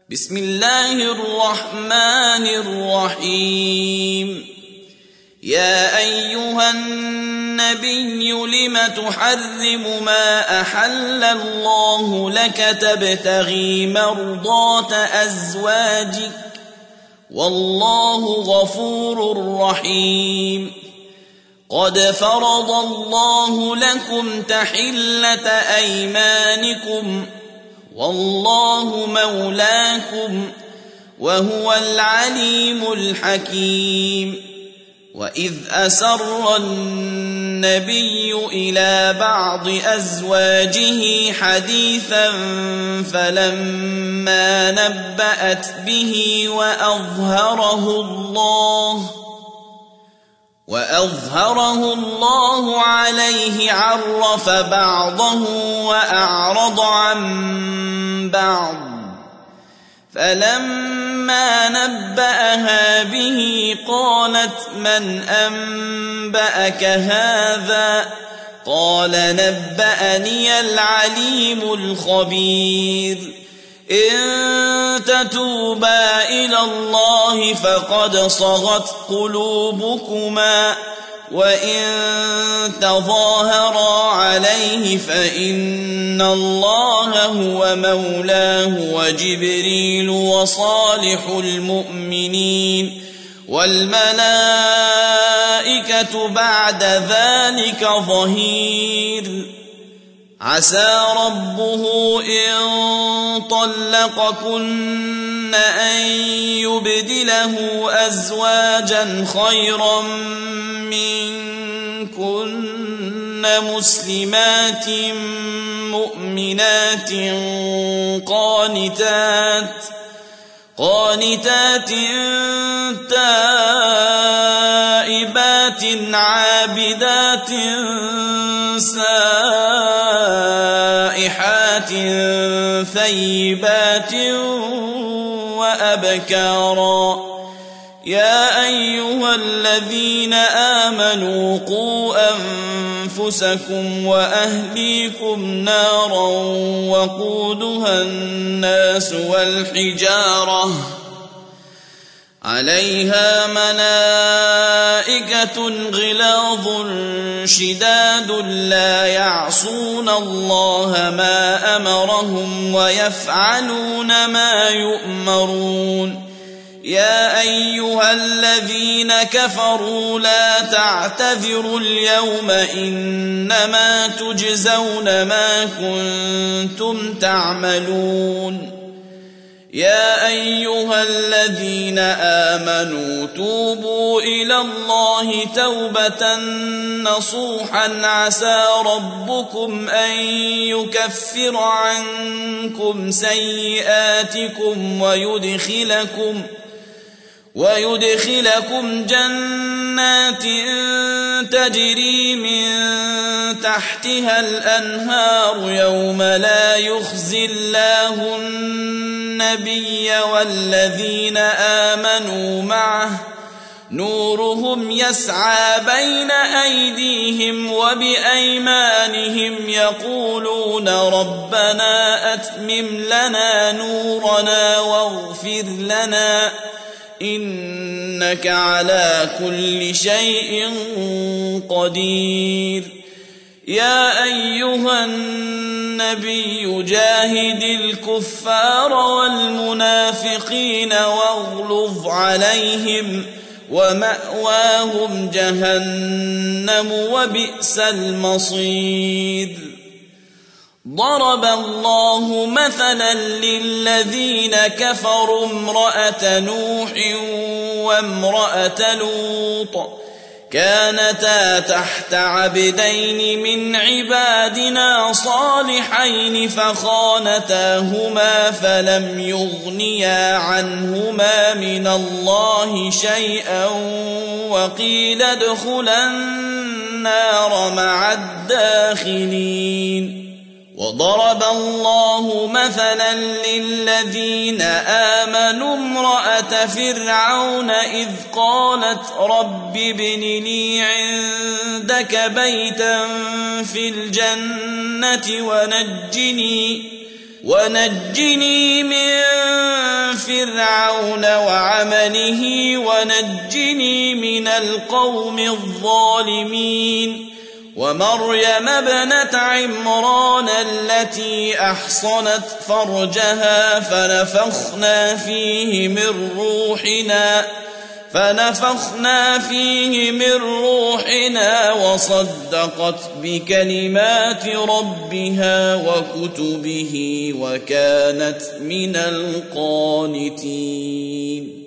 بسم الله الرحمن الرحيم. يا أيها النبي لم تحرم ما أحل الله لك تبتغي مرضات أزواجك والله غفور رحيم. قد فرض الله لكم تحلة أيمانكم والله مولاكم وهو العليم الحكيم. وإذ أسر النبي إلى بعض أزواجه حديثا فلما نبأت به وأظهره الله عليه عرف بعضه وأعرض عن بعض. فلما نبأها به قالت من أنبأك هذا؟ قال نبأني العليم الخبير. إن تتوبا إلى الله فقد صغت قلوبكما وإن تظاهرا عليه فإن الله هو مولاه وجبريل وصالح المؤمنين والملائكة بعد ذلك ظهير. عسى ربه إن طلقكن أن يبدله أزواجا خيرا منكن مسلمات مؤمنات قانتات تائبات عابدات سائحات ثيبات وأبكارا. يا أيها الذين آمنوا قوا أنفسكم وأهليكم نارا وقودها الناس والحجارة عليها ملائكة غلاظ شداد لا يعصون الله ما أمرهم ويفعلون ما يؤمرون. يا أيها الذين كفروا لا تعتذروا اليوم إنما تجزون ما كنتم تعملون. يا أيها الذين آمنوا توبوا إلى الله توبة نصوحا عسى ربكم أن يكفر عنكم سيئاتكم ويدخلكم جنات تجري من تحتها الأنهار يوم لا يخزي الله النبي والذين آمنوا معه نورهم يسعى بين أيديهم وبأيمانهم يقولون ربنا أتمم لنا نورنا واغفر لنا إنك على كل شيء قدير. يا أيها النبي جاهد الكفار والمنافقين واغلظ عليهم ومأواهم جهنم وبئس المصير. ضرب الله مثلا للذين كفروا امرأة نوح وامرأة لوط كانتا تحت عبدين من عبادنا صالحين فخانتاهما فلم يغنيا عنهما من الله شيئا وقيل ادخلا النار مع الداخلين. وضرب الله مثلا للذين آمنوا امرأة فرعون إذ قالت رب ابن لي عندك بيتا في الجنة ونجني من فرعون وعمله ونجني من القوم الظالمين. ومريم ابنة عمران التي أحصنت فرجها فنفخنا فيه من روحنا وصدقت بكلمات ربها وكتبه وكانت من القانتين.